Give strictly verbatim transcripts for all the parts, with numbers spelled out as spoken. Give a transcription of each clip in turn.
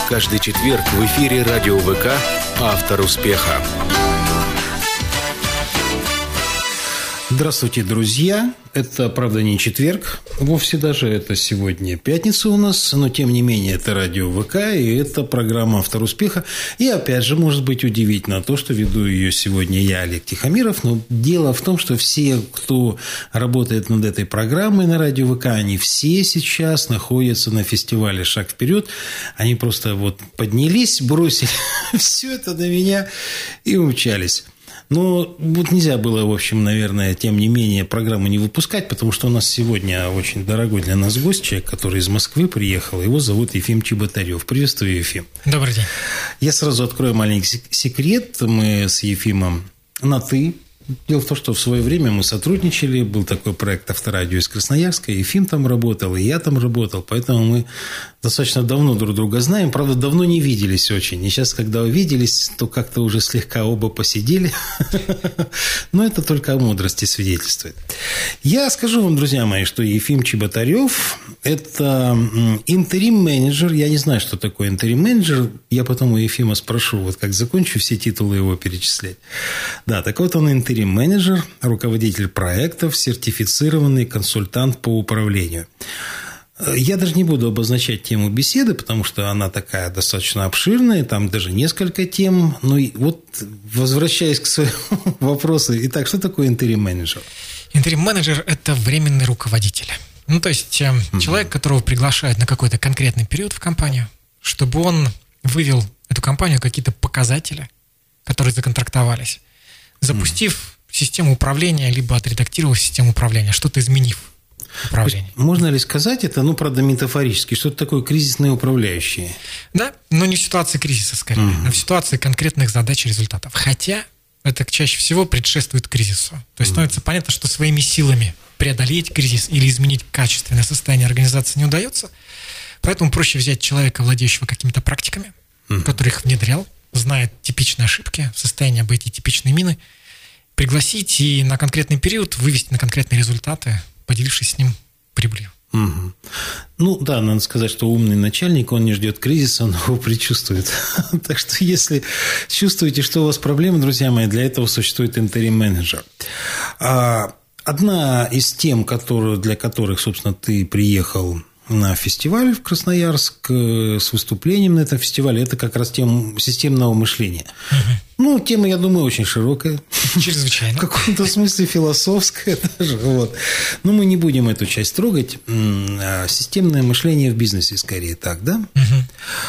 Каждый четверг в эфире радио ВК «Автор успеха». Здравствуйте, друзья! Это, правда, не четверг, вовсе даже это сегодня пятница у нас, но, тем не менее, это радио ВК, и это программа «Автор успеха». И, опять же, может быть удивительно то, что веду ее сегодня я, Олег Тихомиров, но дело в том, что все, кто работает над этой программой на радио ВК, они все сейчас находятся на фестивале «Шаг вперед». Они просто вот поднялись, бросили все это на меня и умчались. Но вот нельзя было, в общем, наверное, тем не менее, программу не выпускать, потому что у нас сегодня очень дорогой для нас гость, человек, который из Москвы приехал. Его зовут Ефим Чеботарев. Приветствую, Ефим. Добрый день. Я сразу открою маленький секрет. Мы с Ефимом на «ты». Дело в том, что в свое время мы сотрудничали, был такой проект «Авторадио» из Красноярска, Ефим там работал, и я там работал, поэтому мы достаточно давно друг друга знаем, правда, давно не виделись очень, и сейчас, когда увиделись, то как-то уже слегка оба посидели, но это только о мудрости свидетельствует. Я скажу вам, друзья мои, что Ефим Чеботарев – это интерим-менеджер, я не знаю, что такое интерим-менеджер, я потом у Ефима спрошу, вот как закончу все титулы его перечислять. Да, так вот он интерим менеджер, руководитель проектов, сертифицированный консультант по управлению. Я даже не буду обозначать тему беседы, потому что она такая достаточно обширная, там даже несколько тем. Ну и вот, возвращаясь к своему вопросу, итак, что такое интерим-менеджер? Интерим-менеджер – это временный руководитель. Ну, то есть, mm-hmm. человек, которого приглашают на какой-то конкретный период в компанию, чтобы он вывел эту компанию какие-то показатели, которые законтрактовались, запустив mm. систему управления, либо отредактировав систему управления, что-то изменив управление. Можно ли сказать это, ну, правда, метафорически, что это такое кризисные управляющие? Да, но не в ситуации кризиса, скорее, mm. а в ситуации конкретных задач и результатов. Хотя это чаще всего предшествует кризису. То есть mm. становится понятно, что своими силами преодолеть кризис или изменить качественное состояние организации не удается. Поэтому проще взять человека, владеющего какими-то практиками, mm. который их внедрял, знает типичные ошибки, в состоянии обойти типичные мины, пригласить и на конкретный период вывести на конкретные результаты, поделившись с ним прибылью. Угу. Ну да, надо сказать, что умный начальник, он не ждет кризиса, он его предчувствует. Так что если чувствуете, что у вас проблемы, друзья мои, для этого существует интерим-менеджер. Одна из тем, которые, для которых, собственно, ты приехал на фестиваль в Красноярск с выступлением на этом фестивале, это как раз тема системного мышления. Угу. Ну, тема, я думаю, очень широкая. Чрезвычайно. В каком-то смысле философская даже. Вот. Но мы не будем эту часть трогать. Системное мышление в бизнесе, скорее так, да? Угу.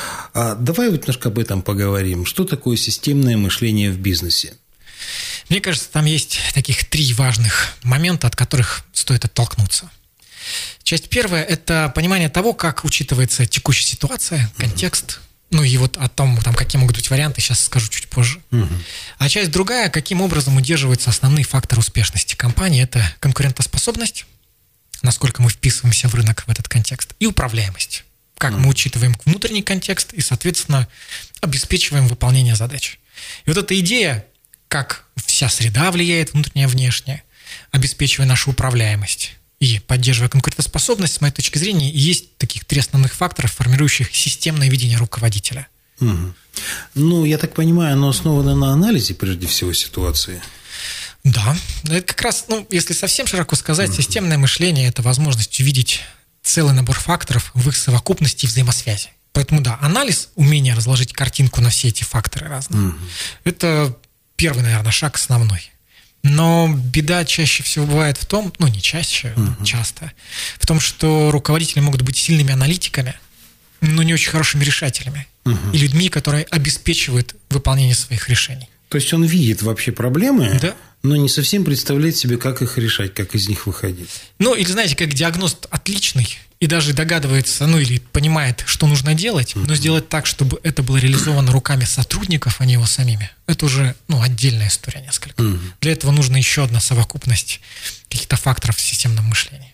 А давай вот немножко об этом поговорим. Что такое системное мышление в бизнесе? Мне кажется, там есть таких три важных момента, от которых стоит оттолкнуться. Часть первая – это понимание того, как учитывается текущая ситуация, контекст, uh-huh. ну и вот о том, там, какие могут быть варианты, сейчас скажу чуть позже. Uh-huh. А часть другая – каким образом удерживаются основные факторы успешности компании – это конкурентоспособность, насколько мы вписываемся в рынок в этот контекст, и управляемость, как uh-huh. мы учитываем внутренний контекст и, соответственно, обеспечиваем выполнение задач. И вот эта идея, как вся среда влияет внутренняя и внешняя, обеспечивая нашу управляемость и поддерживая конкурентоспособность, с моей точки зрения, есть таких три основных фактора, формирующих системное видение руководителя. Угу. Ну, я так понимаю, оно основано на анализе, прежде всего, ситуации. Да, это как раз, ну, если совсем широко сказать, угу. системное мышление – это возможность увидеть целый набор факторов в их совокупности и взаимосвязи. Поэтому, да, анализ, умение разложить картинку на все эти факторы разные, угу. это первый, наверное, шаг основной. Но беда чаще всего бывает в том, ну не чаще, uh-huh. часто, в том, что руководители могут быть сильными аналитиками, но не очень хорошими решателями. Uh-huh. И людьми, которые обеспечивают выполнение своих решений. То есть он видит вообще проблемы, да. но не совсем представляет себе, как их решать, как из них выходить. Ну, или, знаете, как диагност отличный, и даже догадывается, ну, или понимает, что нужно делать, но сделать так, чтобы это было реализовано руками сотрудников, а не его самими, это уже, ну, отдельная история несколько. Mm-hmm. Для этого нужна еще одна совокупность каких-то факторов в системном мышлении.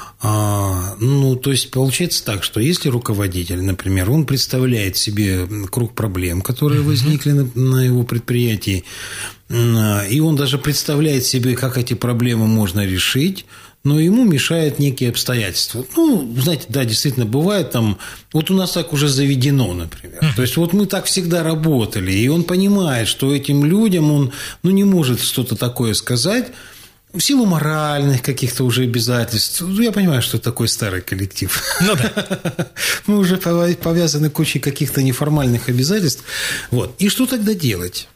А, ну, то есть, получается так, что если руководитель, например, он представляет себе круг проблем, которые mm-hmm. возникли на, на его предприятии, и он даже представляет себе, как эти проблемы можно решить, но ему мешают некие обстоятельства. Ну, знаете, да, действительно, бывает там, вот у нас так уже заведено, например. Mm-hmm. То есть, вот мы так всегда работали, и он понимает, что этим людям он, ну, не может что-то такое сказать, в силу моральных каких-то уже обязательств. Ну, я понимаю, что это такой старый коллектив. Ну да. Мы уже повязаны кучей каких-то неформальных обязательств. Вот. И что тогда делать?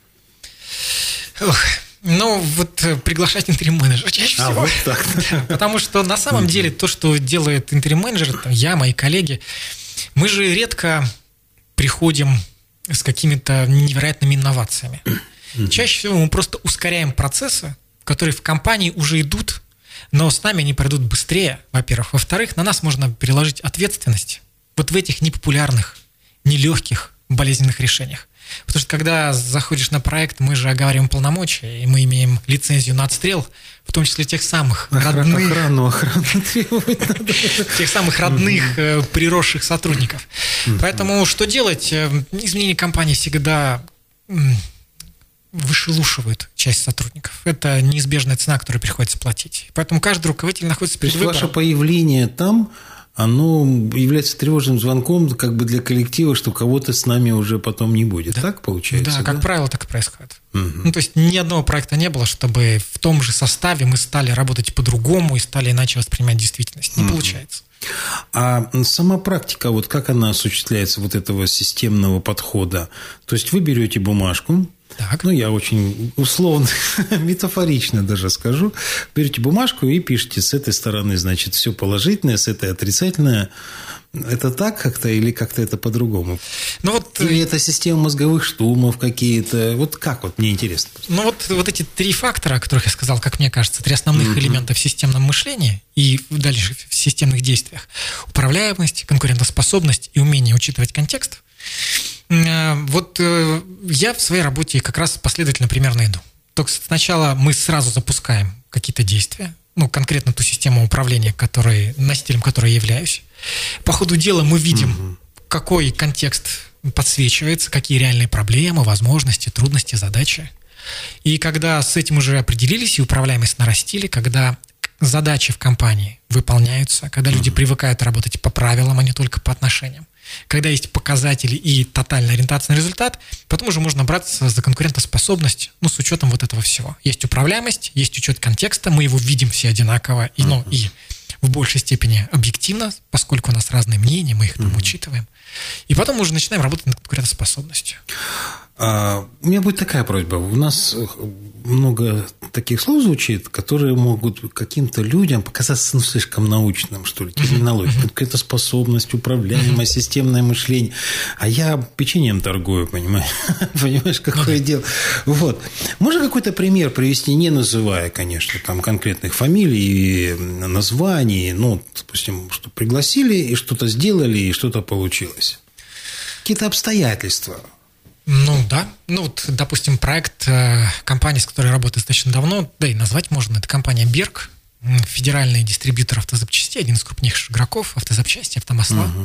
Ох, ну, вот приглашать интерим-менеджера чаще всего. А, вот так. Да, потому что на самом деле то, что делает интерим-менеджер, там, я, мои коллеги, мы же редко приходим с какими-то невероятными инновациями. Чаще всего мы просто ускоряем процессы, которые в компании уже идут, но с нами они пройдут быстрее, во-первых. Во-вторых, на нас можно переложить ответственность вот в этих непопулярных, нелегких, болезненных решениях. Потому что когда заходишь на проект, мы же оговариваем полномочия, и мы имеем лицензию на отстрел, в том числе тех самых родных... Охрану, охрану требовать надо. Тех самых родных, приросших сотрудников. Поэтому что делать? Изменение компании всегда... вышелушивают часть сотрудников. Это неизбежная цена, которую приходится платить. Поэтому каждый руководитель находится перед выбором. Ваше появление там, оно является тревожным звонком как бы для коллектива, что кого-то с нами уже потом не будет. Да. Так получается? Да, как да? правило, так и происходит. Угу. Ну, то есть ни одного проекта не было, чтобы в том же составе мы стали работать по-другому и стали иначе воспринимать действительность. Не угу. получается. А сама практика, вот как она осуществляется, вот этого системного подхода? То есть вы берете бумажку, так. Ну, я очень условно, метафорично даже скажу. Берете бумажку и пишете с этой стороны, значит, все положительное, с этой отрицательное. Это так как-то или как-то это по-другому? Ну, вот, или это система мозговых штурмов какие-то? Вот как? Вот мне интересно. Ну, вот, вот эти три фактора, о которых я сказал, как мне кажется, три основных mm-hmm. элемента в системном мышлении и дальше в системных действиях. Управляемость, конкурентоспособность и умение учитывать контекст. Вот я в своей работе как раз последовательно примерно иду. Только сначала мы сразу запускаем какие-то действия, ну, конкретно ту систему управления, которой, носителем которой я являюсь. По ходу дела мы видим, угу. какой контекст подсвечивается, какие реальные проблемы, возможности, трудности, задачи. И когда с этим уже определились и управляемость нарастили, когда задачи в компании выполняются, когда люди угу. привыкают работать по правилам, а не только по отношениям, когда есть показатели и тотальная ориентация на результат, потом уже можно браться за конкурентоспособность, ну, с учетом вот этого всего. Есть управляемость, есть учет контекста, мы его видим все одинаково, и, ну, и в большей степени объективно, поскольку у нас разные мнения, мы их там учитываем. И потом мы уже начинаем работать над конкурентоспособностью. А, у меня будет такая просьба. У нас много таких слов звучит, которые могут каким-то людям показаться, ну, слишком научным, что ли, терминология. Mm-hmm. Конкурентоспособность, управляемость, mm-hmm. системное мышление. А я печеньем торгую, понимаешь? Понимаешь, какое mm-hmm. дело? Вот. Можно какой-то пример привести, не называя, конечно, там конкретных фамилий, названий, ну, допустим, что пригласили, и что-то сделали, и что-то получилось. Какие-то обстоятельства. Ну да, ну вот, допустим, проект э, компании, с которой работаю достаточно давно, да и назвать можно, это компания Берг, федеральный дистрибьютор автозапчастей, один из крупнейших игроков, автозапчасти, автомасла. Угу.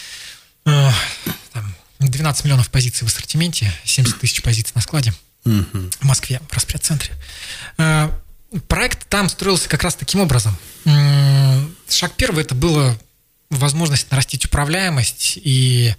Э, там, двенадцать миллионов позиций в ассортименте, семьдесят тысяч позиций на складе угу. в Москве, в распред-центре. Э, проект там строился как раз таким образом. Э, шаг первый – это было возможность нарастить управляемость, и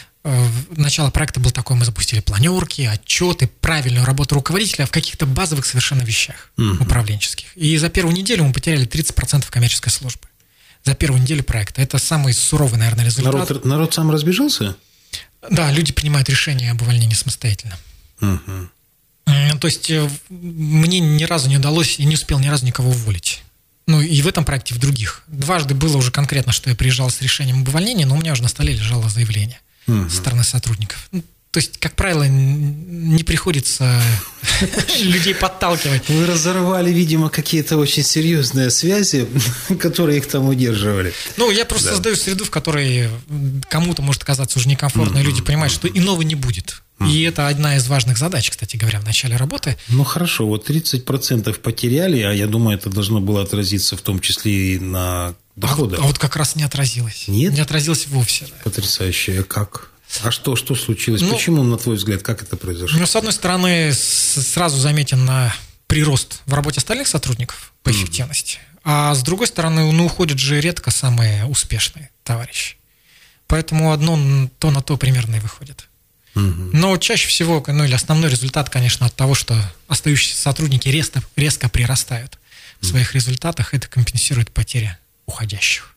начало проекта было такое, мы запустили планерки, отчеты, правильную работу руководителя в каких-то базовых совершенно вещах uh-huh. управленческих. И за первую неделю мы потеряли тридцать процентов коммерческой службы. За первую неделю проекта. Это самый суровый, наверное, результат. Народ, народ сам разбежался? Да, люди принимают решения об увольнении самостоятельно. Uh-huh. То есть мне ни разу не удалось, я не успел ни разу никого уволить. Ну и в этом проекте, и в других. Дважды было уже конкретно, что я приезжал с решением об увольнении, но у меня уже на столе лежало заявление. Угу. Со стороны сотрудников. Ну, то есть, как правило, не приходится людей подталкивать. Вы разорвали, видимо, какие-то очень серьезные связи, которые их там удерживали. Ну, я просто да. создаю среду, в которой кому-то может казаться уже некомфортно, и люди понимают, что иного не будет. И это одна из важных задач, кстати говоря, в начале работы. Ну, хорошо, вот тридцать процентов потеряли, а я думаю, это должно было отразиться в том числе и на доходах. А, а вот как раз не отразилось. Нет? Не отразилось вовсе. Да. Потрясающе. Как? А что, что случилось? Ну, почему, на твой взгляд, как это произошло? Ну, с одной стороны, сразу заметен на прирост в работе остальных сотрудников по эффективности, mm-hmm. а с другой стороны, ну, уходят же редко самые успешные товарищи. Поэтому одно то на то примерно и выходит. Mm-hmm. Но чаще всего, ну, или основной результат, конечно, от того, что остающиеся сотрудники резко, резко прирастают в своих mm-hmm. результатах, это компенсирует потери уходящих.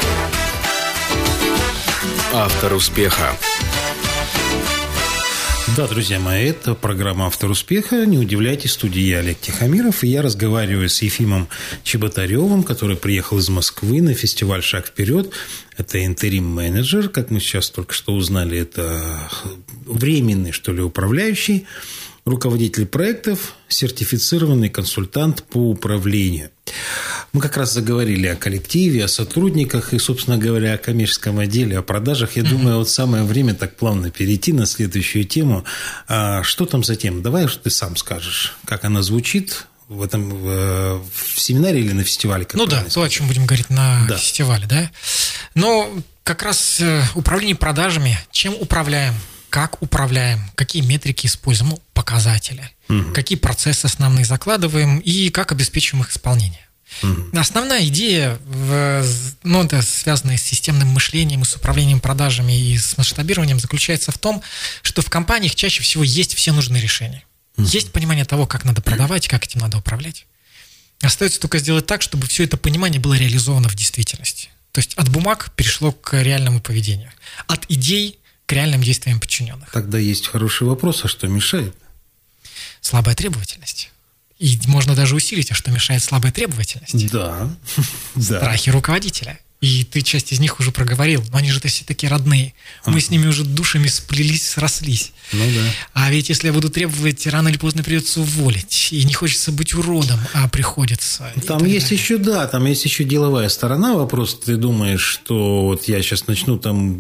Автор успеха. Да, друзья мои, это программа «Автор успеха». Не удивляйтесь, в студии я, Олег Тихомиров, и я разговариваю с Ефимом Чеботаревым, который приехал из Москвы на фестиваль «Шаг вперед». Это интерим-менеджер, как мы сейчас только что узнали, это временный, что ли, управляющий, руководитель проектов, сертифицированный консультант по управлению. Мы как раз заговорили о коллективе, о сотрудниках и, собственно говоря, о коммерческом отделе, о продажах. Я mm-hmm. думаю, вот самое время так плавно перейти на следующую тему. А что там за тема? Давай уж ты сам скажешь, как она звучит в этом в, в семинаре или на фестивале. Ну да, то, о чем будем говорить на да. фестивале, да. Но как раз управление продажами, чем управляем, как управляем, какие метрики используем, ну, показатели, угу. какие процессы основные закладываем и как обеспечиваем их исполнение. Угу. Основная идея, в, ну, это связанная с системным мышлением и с управлением продажами и с масштабированием, заключается в том, что в компаниях чаще всего есть все нужные решения. Угу. Есть понимание того, как надо продавать, как этим надо управлять. Остается только сделать так, чтобы все это понимание было реализовано в действительности. То есть от бумаг перешло к реальному поведению. От идей к реальным действиям подчиненных. Тогда есть хороший вопрос, а что мешает? Слабая требовательность. И можно даже усилить, а что мешает слабая требовательность? Да. Страхи руководителя. И ты часть из них уже проговорил, но они же все такие родные. Мы с ними уже душами сплелись, срослись. Ну да. А ведь если я буду требовать, рано или поздно придется уволить. И не хочется быть уродом, а приходится. Там есть далее. еще, да, там есть еще деловая сторона вопроса. Ты думаешь, что вот я сейчас начну там,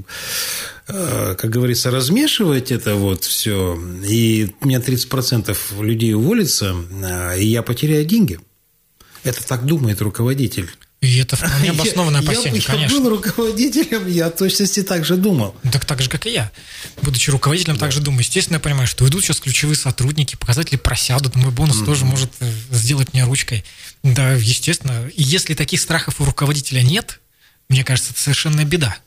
как говорится, размешивать это вот все, и у меня тридцать процентов людей уволится, и я потеряю деньги. Это так думает руководитель. И это вполне обоснованное опасение, я, конечно. Я был руководителем, я в точности так же думал. Так, так же, как и я. Будучи руководителем, да. так же думаю. Естественно, я понимаю, что идут сейчас ключевые сотрудники, показатели просядут, мой бонус mm-hmm. тоже может сделать мне ручкой. Да, естественно. И если таких страхов у руководителя нет, мне кажется, это совершенно беда.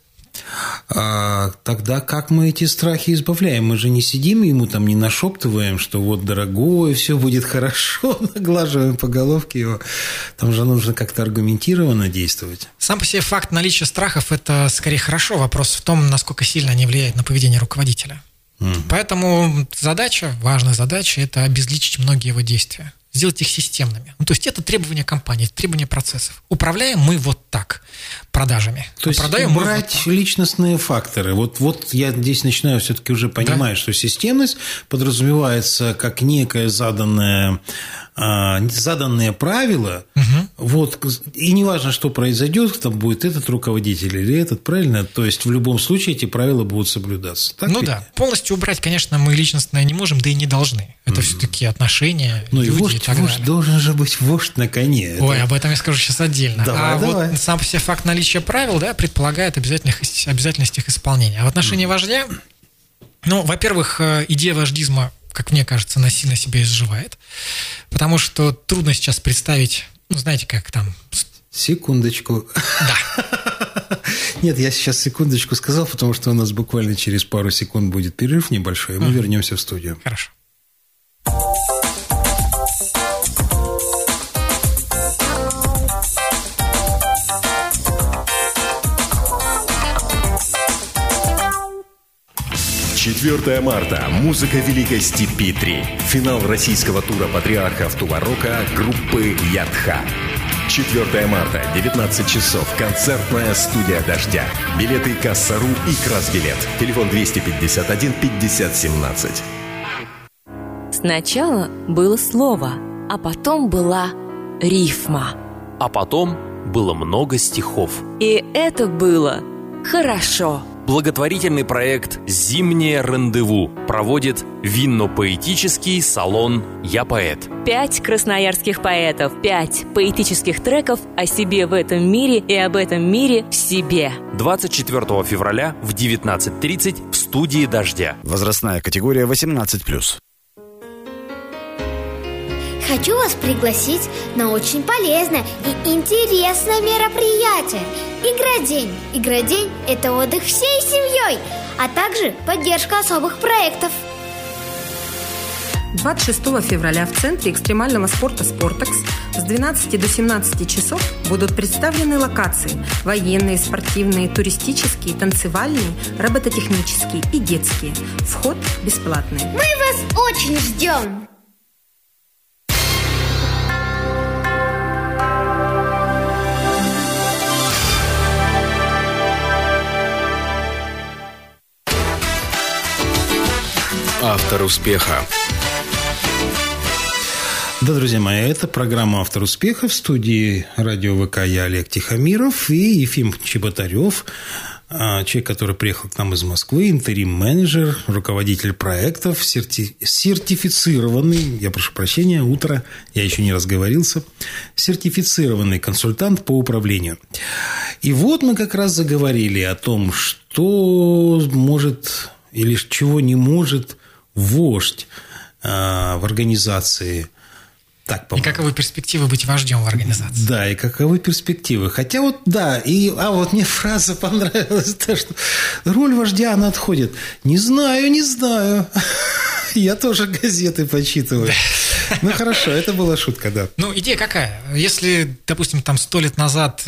А тогда как мы эти страхи избавляем? Мы же не сидим и ему там не нашептываем, что вот, дорогой, все будет хорошо, наглаживаем по головке его. Там же нужно как-то аргументированно действовать. Сам по себе факт наличия страхов – это скорее хорошо. Вопрос в том, насколько сильно они влияют на поведение руководителя. Mm. Поэтому задача, важная задача – это обезличить многие его действия. Сделать их системными. Ну, то есть это требования компании, это требования процессов. Управляем мы вот так продажами. То есть продаем убрать вот личностные факторы. Вот, вот я здесь начинаю все-таки уже понимать, да? что системность подразумевается как некое заданное, а, заданные правила. Угу. Вот, и неважно, что произойдет, там будет этот руководитель или этот, правильно? То есть в любом случае эти правила будут соблюдаться. Так ну ведь? Да. Полностью убрать, конечно, мы личностное не можем, да и не должны. Это угу. все-таки отношения, ну, люди и вождь, и так вождь далее. Должен же быть вождь на коне. Ой, это... об этом я скажу сейчас отдельно. Давай, а давай. Вот сам по себе факт наличия правил, да, предполагает обязательность, обязательность их исполнения. А в отношении mm. вождя, ну, во-первых, идея вождизма, как мне кажется, она сильно себя изживает, потому что трудно сейчас представить, ну, знаете, как там... Секундочку. Да. Нет, я сейчас секундочку сказал, потому что у нас буквально через пару секунд будет перерыв небольшой, и мы mm. вернемся в студию. Хорошо. четвёртого марта. Музыка Великой Степи три. Финал российского тура патриархов Тула-Рока группы Ядха. четвёртого марта, девятнадцать часов. Концертная студия «Дождя». Билеты Касса.ру и Красбилет. Телефон двести пятьдесят один пятьдесят семнадцать. Сначала было слово, а потом была рифма. А потом было много стихов. И это было хорошо. Благотворительный проект «Зимнее рандеву» проводит винно-поэтический салон «Я поэт». Пять красноярских поэтов, пять поэтических треков о себе в этом мире и об этом мире в себе. двадцать четвёртого февраля в девятнадцать тридцать в студии «Дождя». Возрастная категория восемнадцать плюс. хочу вас пригласить на очень полезное и интересное мероприятие. Игродень. Игродень – это отдых всей семьей, а также поддержка особых проектов. двадцать шестого февраля в Центре экстремального спорта «Спортекс» с двенадцати до семнадцати часов будут представлены локации – военные, спортивные, туристические, танцевальные, робототехнические и детские. Вход бесплатный. Мы вас очень ждем! Автор успеха. Да, друзья мои, это программа «Автор успеха». В студии радио ВК я Олег Тихомиров и Ефим Чеботарев, человек, который приехал к нам из Москвы, интерим-менеджер, руководитель проектов, серти... сертифицированный, я прошу прощения, утро, я еще не разговорился, сертифицированный консультант по управлению. И вот мы как раз заговорили о том, что может или чего не может вождь в организации. Так, и каковы перспективы быть вождем в организации? Да, и каковы перспективы. Хотя вот, да, и, а вот мне фраза понравилась, то, что роль вождя, она отходит. Не знаю, не знаю. Я тоже газеты почитываю. Ну, хорошо, это была шутка, да. Ну, идея какая? Если, допустим, там сто лет назад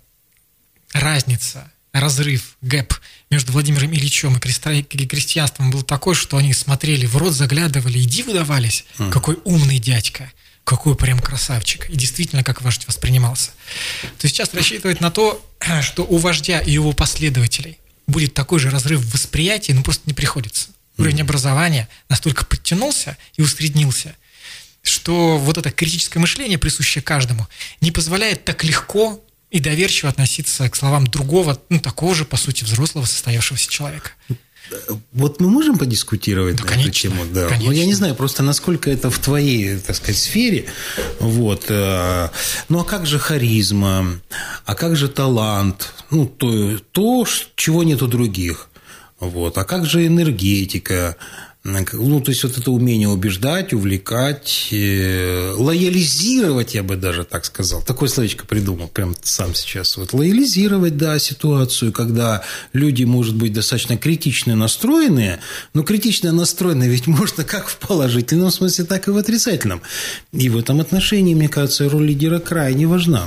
разница, разрыв, гэп между Владимиром Ильичем и крестьянством был такой, что они смотрели в рот, заглядывали и диву давались. Mm. Какой умный дядька, какой прям красавчик. И действительно, как вождь воспринимался. То сейчас рассчитывать на то, что у вождя и его последователей будет такой же разрыв в восприятии, ну просто не приходится. Уровень mm. образования настолько подтянулся и усреднился, что вот это критическое мышление, присущее каждому, не позволяет так легко и доверчиво относиться к словам другого, ну, такого же, по сути, взрослого, состоявшегося человека. Вот мы можем подискутировать да, на конечно, эту тему? Да. Конечно. Ну, я не знаю, просто насколько это в твоей, так сказать, сфере. Вот. Ну, а как же харизма? А как же талант? Ну, то, то чего нет у других. Вот. А как же энергетика? Ну, то есть, вот это умение убеждать, увлекать, э, лоялизировать, я бы даже так сказал. Такое словечко придумал прям сам сейчас. Вот, лоялизировать, да, ситуацию, когда люди, может быть, достаточно критично настроенные, но критично настроенные ведь можно как в положительном смысле, так и в отрицательном. И в этом отношении, мне кажется, роль лидера крайне важна.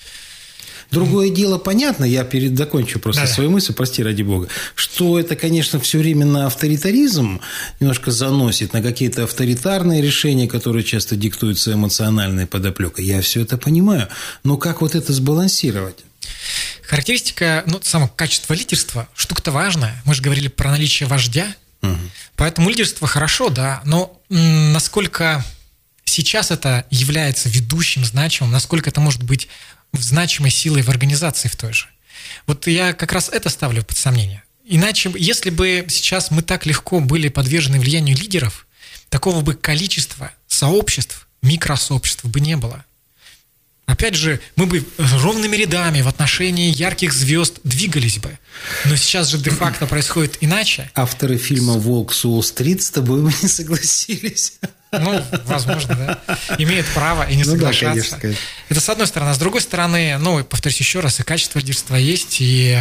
Другое дело, понятно, я перед закончу просто да. свою мысль, прости ради бога, что это, конечно, все время на авторитаризм немножко заносит, на какие-то авторитарные решения, которые часто диктуются эмоциональной подоплекой. Я все это понимаю, но как вот это сбалансировать? Характеристика, ну, само качество лидерства, штука-то важная. Мы же говорили про наличие вождя, угу. поэтому лидерство хорошо, да, но м- насколько сейчас это является ведущим, значимым, насколько это может быть значимой силой в организации в той же. Вот я как раз это ставлю под сомнение. Иначе, если бы сейчас мы так легко были подвержены влиянию лидеров, такого бы количества сообществ, микросообществ бы не было. Опять же, мы бы ровными рядами в отношении ярких звезд двигались бы. Но сейчас же де-факто происходит иначе. Авторы фильма «Волк с Уолл-стрит» с тобой бы не согласились. Ну, возможно, да. Имеют право и не ну соглашаться. Да, конечно, конечно. Это с одной стороны. А с другой стороны, ну, повторюсь еще раз, и качество лидерства есть, и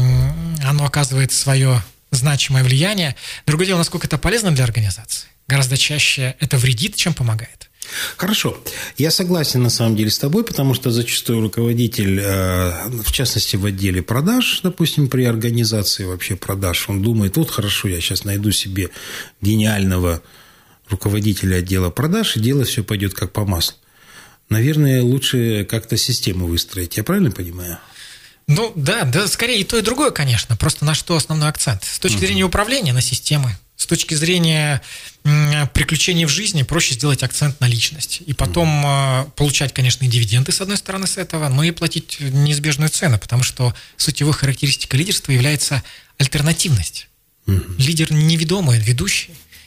оно оказывает свое значимое влияние. Другое дело, насколько это полезно для организации. Гораздо чаще это вредит, чем помогает. Хорошо. Я согласен, на самом деле, с тобой, потому что зачастую руководитель, в частности, в отделе продаж, допустим, при организации вообще продаж, он думает, вот хорошо, я сейчас найду себе гениального руководителя отдела продаж, и дело все пойдет как по маслу. Наверное, лучше как-то систему выстроить. Я правильно понимаю? Ну, да, да, скорее и то, и другое, конечно. Просто на что основной акцент? С точки uh-huh. зрения управления, на системы. С точки зрения м, приключений в жизни проще сделать акцент на личность. И потом uh-huh. получать, конечно, и дивиденды, с одной стороны, с этого, но и платить неизбежную цену, потому что сутевой характеристикой лидерства является альтернативность. Uh-huh. Лидер неведомый, ведущий.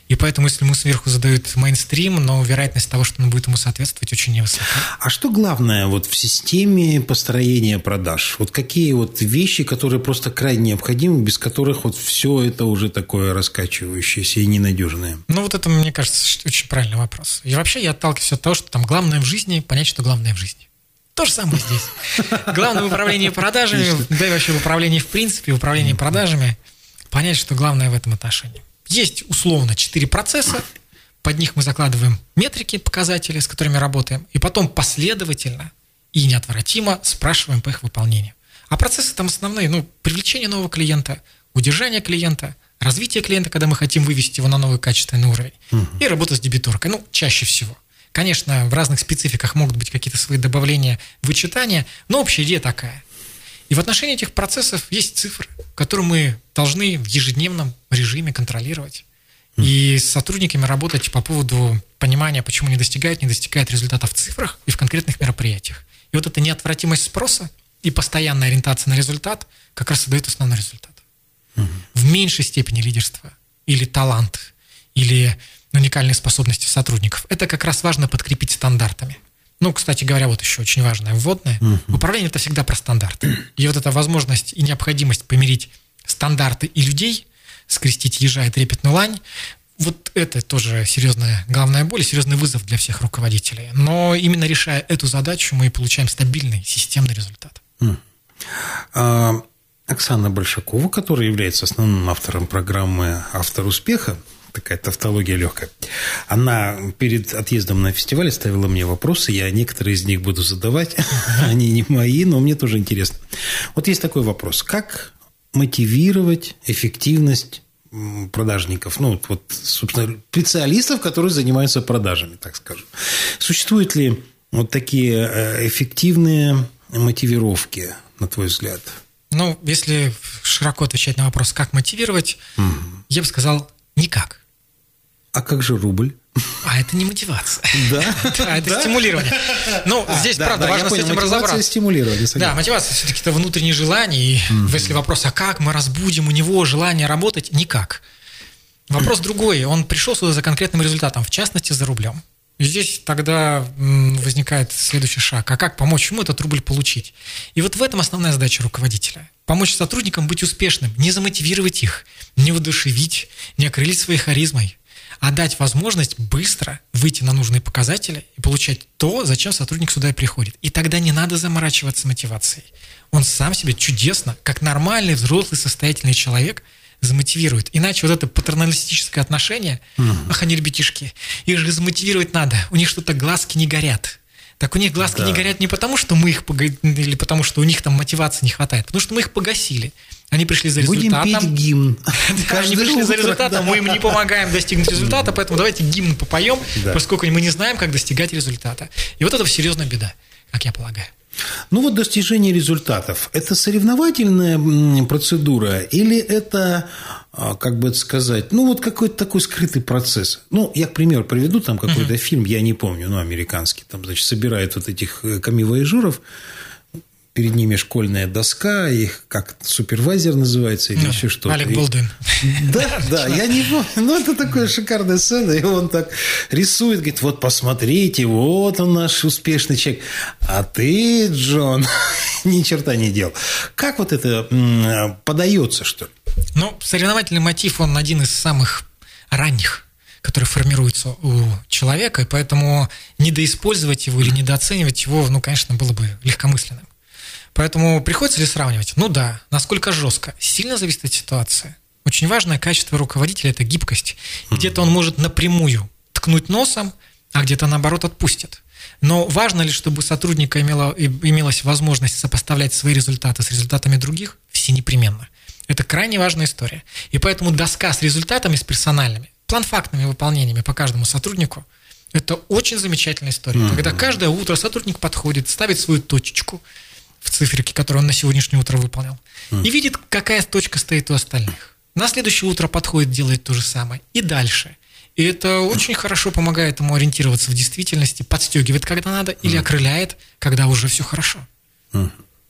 И поэтому, если ему сверху задают мейнстрим, но вероятность того, что он будет ему соответствовать, очень невысока. А что главное вот в системе построения продаж? Вот какие вот вещи, которые просто крайне необходимы, без которых вот все это уже такое раскачивающееся и ненадежное? Ну, вот это, мне кажется, очень правильный вопрос. И вообще я отталкиваюсь от того, что там главное в жизни – понять, что главное в жизни. То же самое здесь. Главное в управлении продажами, да и вообще в управлении в принципе, в управлении продажами, понять, что главное в этом отношении. Есть условно четыре процесса, под них мы закладываем метрики, показатели, с которыми работаем, и потом последовательно и неотвратимо спрашиваем по их выполнению. А процессы там основные, ну, привлечение нового клиента, удержание клиента, развитие клиента, когда мы хотим вывести его на новый качественный уровень, угу. и работа с дебиторкой, ну, чаще всего. Конечно, в разных спецификах могут быть какие-то свои добавления, вычитания, но общая идея такая. И в отношении этих процессов есть цифры, которые мы должны в ежедневном режиме контролировать. И с сотрудниками работать по поводу понимания, почему не достигают, не достигают результатов в цифрах и в конкретных мероприятиях. И вот эта неотвратимость спроса и постоянная ориентация на результат как раз и дает основной результат. Угу. В меньшей степени лидерство или талант, или уникальные способности сотрудников. Это как раз важно подкрепить стандартами. Ну, кстати говоря, вот еще очень важное вводное. Uh-huh. Управление – это всегда про стандарты. И вот эта возможность и необходимость помирить стандарты и людей, скрестить ежа и трепетную лань, вот это тоже серьезная головная боль, серьезный вызов для всех руководителей. Но именно решая эту задачу, мы получаем стабильный, системный результат. Uh-huh. А, Оксана Большакова, которая является основным автором программы «Автор успеха», такая тавтология легкая. Она перед отъездом на фестиваль ставила мне вопросы, я некоторые из них буду задавать. Они не мои, но мне тоже интересно. Вот есть такой вопрос. Как мотивировать эффективность продажников? Ну, вот, собственно, специалистов, которые занимаются продажами, так скажем. Существуют ли вот такие эффективные мотивировки, на твой взгляд? Ну, если широко отвечать на вопрос, как мотивировать, угу. я бы сказал, никак. А как же рубль? А это не мотивация. Да? Да, это стимулирование. Ну, здесь, правда, важно с этим разобраться. Мотивация и стимулирование. Да, мотивация все-таки это внутреннее желание. И если вопрос, а как мы разбудим у него желание работать? Никак. Вопрос другой. Он пришел сюда за конкретным результатом, в частности, за рублем. И здесь тогда возникает следующий шаг. А как помочь ему этот рубль получить? И вот в этом основная задача руководителя. Помочь сотрудникам быть успешным, не замотивировать их, не воодушевить, не окрылить своей харизмой, а дать возможность быстро выйти на нужные показатели и получать то, зачем сотрудник сюда и приходит. И тогда не надо заморачиваться мотивацией. Он сам себе чудесно, как нормальный, взрослый, состоятельный человек, замотивирует. Иначе вот это патерналистическое отношение, mm-hmm. ах, они ребятишки, их же замотивировать надо, у них что-то глазки не горят. Так у них глазки да. не горят не потому, что мы их погасили, или потому, что у них там мотивации не хватает, потому что мы их погасили. Они пришли за результатом. Будем петь гимн. Они пришли за результатом, мы им не помогаем достигнуть результата, поэтому давайте гимн попоем, поскольку мы не знаем, как достигать результата. И вот это серьезная беда, как я полагаю. Ну вот достижение результатов – это соревновательная процедура или это, как бы это сказать, ну вот какой-то такой скрытый процесс? Ну, я, к примеру, приведу там какой-то uh-huh. фильм, я не помню, ну, американский, там, значит, собирают вот этих камевояжеров, перед ними школьная доска, их как супервайзер называется или ну, еще что-то. Алек Болдуин. Да, да, я не помню. Ну, это такая шикарная сцена, и он так рисует, говорит, вот посмотрите, вот он наш успешный человек. А ты, Джон, ни черта не делал. Как вот это подается, что ли? Ну, соревновательный мотив, он один из самых ранних, который формируется у человека, и поэтому недоиспользовать его или недооценивать его, ну, конечно, было бы легкомысленным. Поэтому приходится ли сравнивать? Ну да. Насколько жестко? Сильно зависит от ситуации. Очень важное качество руководителя – это гибкость. Где-то он может напрямую ткнуть носом, а где-то, наоборот, отпустит. Но важно ли, чтобы у сотрудника имела, имелась возможность сопоставлять свои результаты с результатами других? Все непременно. Это крайне важная история. И поэтому доска с результатами, с персональными, план-фактными выполнениями по каждому сотруднику – это очень замечательная история. Mm-hmm. Когда каждое утро сотрудник подходит, ставит свою точечку в циферке, которую он на сегодняшнее утро выполнил, mm. и видит, какая точка стоит у остальных. На следующее утро подходит, делает то же самое. И дальше. И это очень mm. хорошо помогает ему ориентироваться в действительности, подстегивает, когда надо, mm. или окрыляет, когда уже все хорошо. Mm.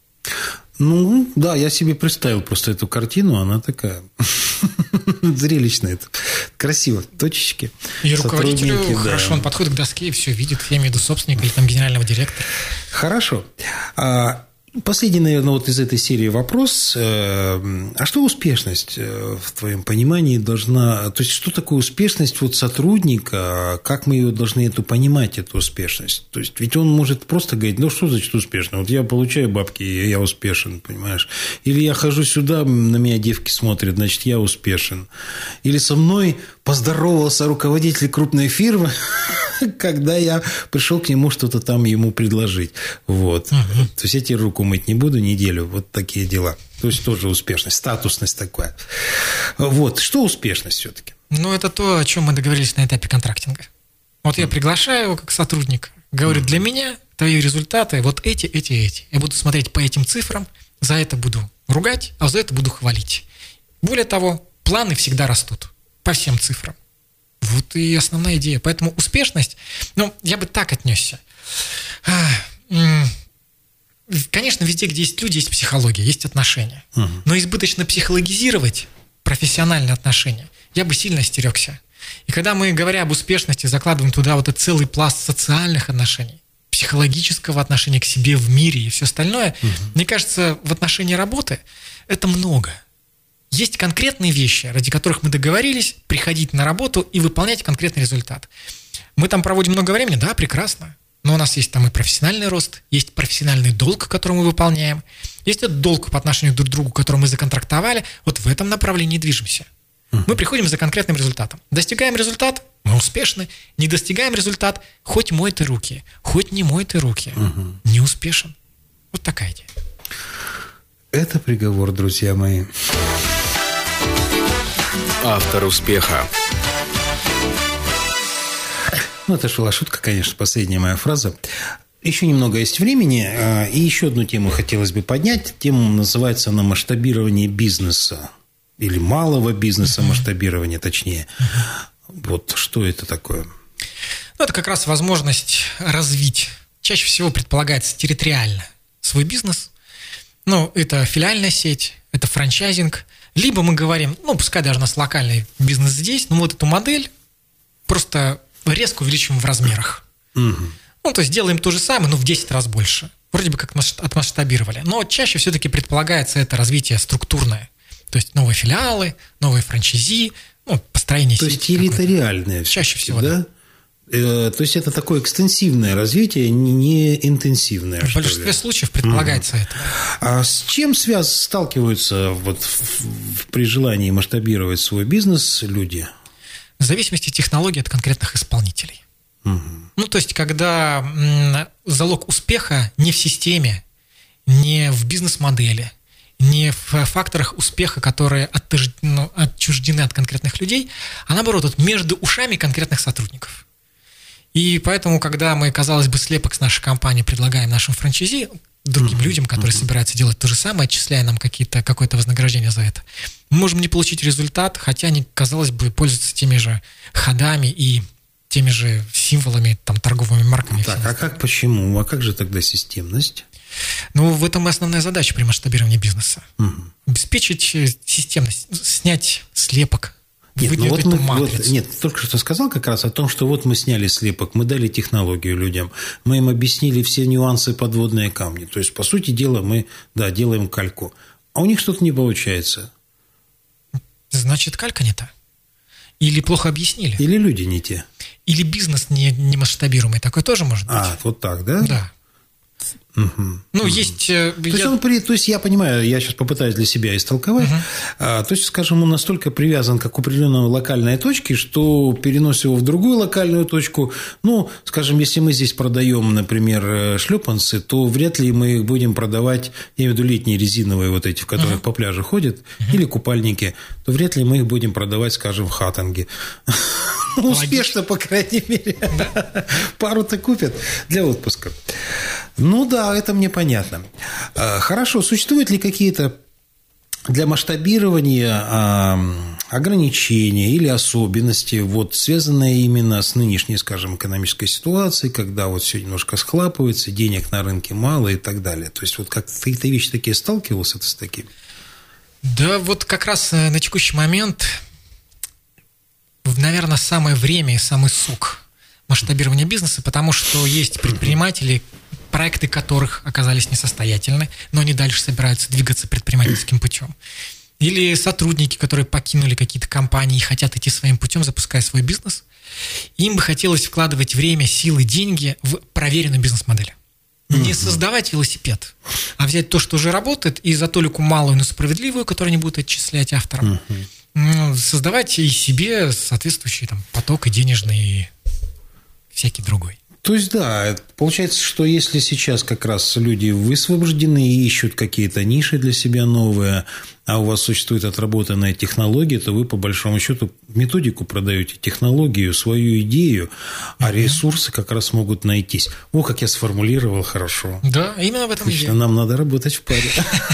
Ну, да, я себе представил просто эту картину, она такая зрелищная. Красиво, точечки. И руководителю да. хорошо, он подходит к доске и все видит, я имею в виду собственника или там генерального директора. Хорошо. Последний, наверное, вот из этой серии вопрос. А что успешность в твоем понимании должна... То есть, что такое успешность вот сотрудника? Как мы ее должны эту понимать, эту успешность? То есть, ведь он может просто говорить, ну, что значит успешно? Вот я получаю бабки, и я успешен, понимаешь? Или я хожу сюда, на меня девки смотрят, значит, я успешен. Или со мной поздоровался руководитель крупной фирмы, когда я пришел к нему что-то там ему предложить. Вот. Угу. То есть, я тебе руку мыть не буду неделю. Вот такие дела. То есть, тоже успешность, статусность такая. Вот. Что успешность все-таки? Ну, это то, о чем мы договорились на этапе контрактинга. Вот я приглашаю его как сотрудника. Говорю, для меня твои результаты вот эти, эти, эти. Я буду смотреть по этим цифрам. За это буду ругать, а за это буду хвалить. Более того, планы всегда растут. По всем цифрам. Вот и основная идея. Поэтому успешность, ну, я бы так отнесся. Конечно, везде, где есть люди, есть психология, есть отношения. Угу. Но избыточно психологизировать профессиональные отношения я бы сильно остерегся. И когда мы, говоря об успешности, закладываем туда вот этот целый пласт социальных отношений, психологического отношения к себе в мире и все остальное, угу. мне кажется, в отношении работы это много. Есть конкретные вещи, ради которых мы договорились приходить на работу и выполнять конкретный результат. Мы там проводим много времени, да, прекрасно. Но у нас есть там и профессиональный рост, есть профессиональный долг, который мы выполняем, есть этот долг по отношению друг к другу, который мы законтрактовали. Вот в этом направлении движемся. Uh-huh. Мы приходим за конкретным результатом. Достигаем результат, мы успешны. Не достигаем результат, хоть мой ты руки, хоть не мой ты руки. Uh-huh. Не успешен. Вот такая идея. Это приговор, друзья мои. Автор успеха. Ну, это же была шутка, конечно, последняя моя фраза. Еще немного есть времени, и еще одну тему хотелось бы поднять. Тема называется она масштабирование бизнеса. Или малого бизнеса, масштабирование, точнее. Вот что это такое? Ну, это как раз возможность развить. Чаще всего предполагается территориально свой бизнес. Ну, это филиальная сеть, это франчайзинг. Либо мы говорим, ну, пускай даже у нас локальный бизнес здесь, но вот эту модель просто резко увеличиваем в размерах. Угу. Ну, то есть делаем то же самое, но в десять раз больше. Вроде бы как отмасштабировали. Но чаще все-таки предполагается это развитие структурное. То есть новые филиалы, новые франчайзи, ну, построение сети. То есть территориальное. Чаще всего, да. да. То есть это такое экстенсивное развитие, не интенсивное. В большинстве случаев предполагается mm. это. А с чем связ сталкиваются вот при желании масштабировать свой бизнес люди? В зависимости от технологий от конкретных исполнителей. Mm. Ну, то есть, когда м, залог успеха не в системе, не в бизнес-модели, не в факторах успеха, которые оттож... ну, отчуждены от конкретных людей, а наоборот, вот между ушами конкретных сотрудников. И поэтому, когда мы, казалось бы, слепок с нашей компании предлагаем нашим франчайзи, другим mm-hmm. людям, которые mm-hmm. собираются делать то же самое, отчисляя нам какие-то, какое-то вознаграждение за это, мы можем не получить результат, хотя они, казалось бы, пользуются теми же ходами и теми же символами, там, торговыми марками. Так, а как, почему? А как же тогда системность? Ну, в этом и основная задача при масштабировании бизнеса. Угу. Обеспечить системность, снять слепок. Нет, ну вот мы, вот, нет, только что сказал как раз о том, что вот мы сняли слепок, мы дали технологию людям, мы им объяснили все нюансы, подводные камни. То есть, по сути дела, мы, да, делаем кальку. А у них что-то не получается. Значит, калька не та. Или плохо объяснили. Или люди не те. Или бизнес не, не масштабируемый. Такое тоже может быть. А, вот так, да? Да. Угу. Ну, угу. есть... То, я... есть он, то есть, я понимаю, я сейчас попытаюсь для себя истолковать. Угу. А, то есть, скажем, он настолько привязан к определенной локальной точке, что перенос его в другую локальную точку. Ну, скажем, если мы здесь продаем, например, шлепанцы, то вряд ли мы их будем продавать, я имею в виду летние резиновые вот эти, в которых угу. по пляжу ходят, угу. или купальники, то вряд ли мы их будем продавать, скажем, в Хатанге. Ну, успешно, по крайней мере. Пару-то купят для отпуска. Ну да, это мне понятно. Хорошо, существуют ли какие-то для масштабирования ограничения или особенности, вот, связанные именно с нынешней, скажем, экономической ситуацией, когда вот все немножко схлапывается, денег на рынке мало и так далее? То есть, вот как какие-то вещи такие сталкивался ты с таким? Да, вот как раз на текущий момент наверное, самое время и самый сок масштабирования бизнеса, потому что есть предприниматели, проекты которых оказались несостоятельны, но они дальше собираются двигаться предпринимательским путем. Или сотрудники, которые покинули какие-то компании и хотят идти своим путем, запуская свой бизнес. Им бы хотелось вкладывать время, силы, деньги в проверенную бизнес-модель. Не создавать велосипед, а взять то, что уже работает, и за толику малую, но справедливую, которую они будут отчислять авторам, создавать и себе соответствующий там, поток и денежный, и всякий другой. То есть, да, получается, что если сейчас как раз люди высвобождены и ищут какие-то ниши для себя новые, а у вас существует отработанная технология, то вы, по большому счету, методику продаете, технологию, свою идею, а ресурсы как раз могут найтись. О, как я сформулировал хорошо. Да, именно в этом идея. Нам надо работать в паре.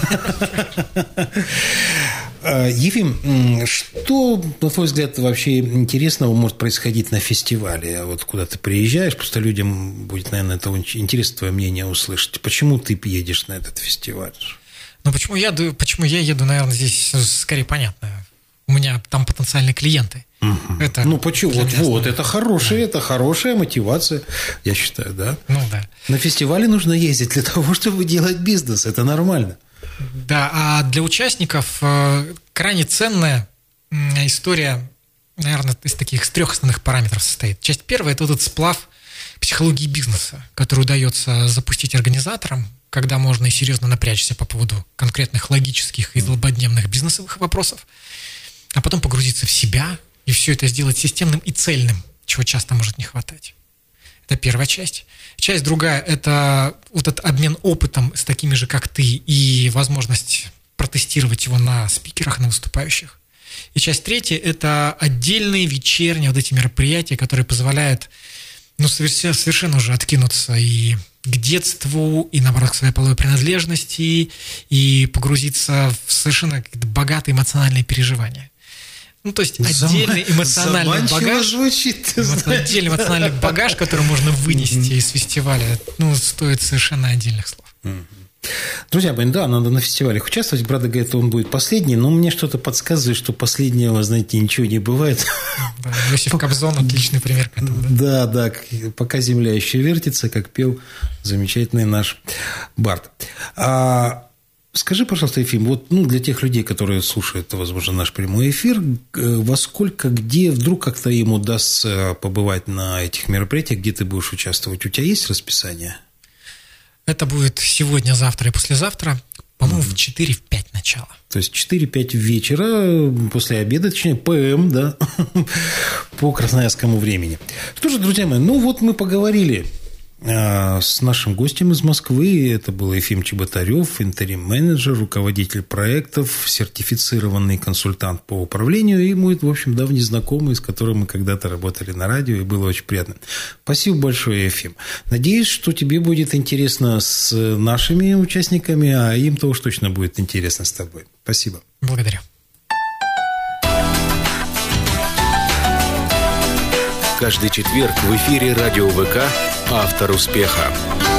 Ефим, что, на твой взгляд, вообще интересного может происходить на фестивале? Вот куда ты приезжаешь, просто людям будет, наверное, это интересно твое мнение услышать. Почему ты едешь на этот фестиваль? Ну, почему я, почему я еду, наверное, здесь скорее понятно. У меня там потенциальные клиенты. Угу. Это ну, почему? Вот, вот, это хорошая, да. это хорошая мотивация, я считаю, да? Ну, да. На фестивале нужно ездить для того, чтобы делать бизнес. Это нормально. Да, а для участников крайне ценная история, наверное, из таких из трех основных параметров состоит. Часть первая – это вот этот сплав психологии бизнеса, который удается запустить организаторам, когда можно и серьезно напрячься по поводу конкретных логических и злободневных бизнесовых вопросов, а потом погрузиться в себя и все это сделать системным и цельным, чего часто может не хватать. Это первая часть. Часть другая – это вот этот обмен опытом с такими же, как ты, и возможность протестировать его на спикерах, на выступающих. И часть третья – это отдельные вечерние вот эти мероприятия, которые позволяют ну, совершенно уже откинуться и к детству, и, наоборот, к своей половой принадлежности, и погрузиться в совершенно богатые эмоциональные переживания. Ну, то есть отдельный эмоциональный багаж, звучит, отдельный эмоциональный багаж, который можно вынести из фестиваля, ну, стоит совершенно отдельных слов. Друзья мои, да, надо на фестивалях участвовать. Правда, говорит, он будет последний, но мне что-то подсказывает, что последнего, знаете, ничего не бывает. Да, Иосиф Кобзон – отличный пример к этому. Да, да, пока земля еще вертится, как пел замечательный наш Барт. А скажи, пожалуйста, Ефим, вот ну, для тех людей, которые слушают, возможно, наш прямой эфир, во сколько, где вдруг как-то им удастся побывать на этих мероприятиях, где ты будешь участвовать? У тебя есть расписание? Это будет сегодня, завтра и послезавтра, по-моему, mm-hmm. в четыре-пять начала. То есть четыре-пять вечера, после обеда, точнее, ПМ, да, по красноярскому времени. Что же, друзья мои, ну вот мы поговорили с нашим гостем из Москвы. Это был Ефим Чеботарев, интерим-менеджер, руководитель проектов, сертифицированный консультант по управлению и мой, в общем, давний знакомый, с которым мы когда-то работали на радио, и было очень приятно. Спасибо большое, Ефим. Надеюсь, что тебе будет интересно с нашими участниками, а им-то уж точно будет интересно с тобой. Спасибо. Благодарю. Каждый четверг в эфире радио ВК «Автор успеха».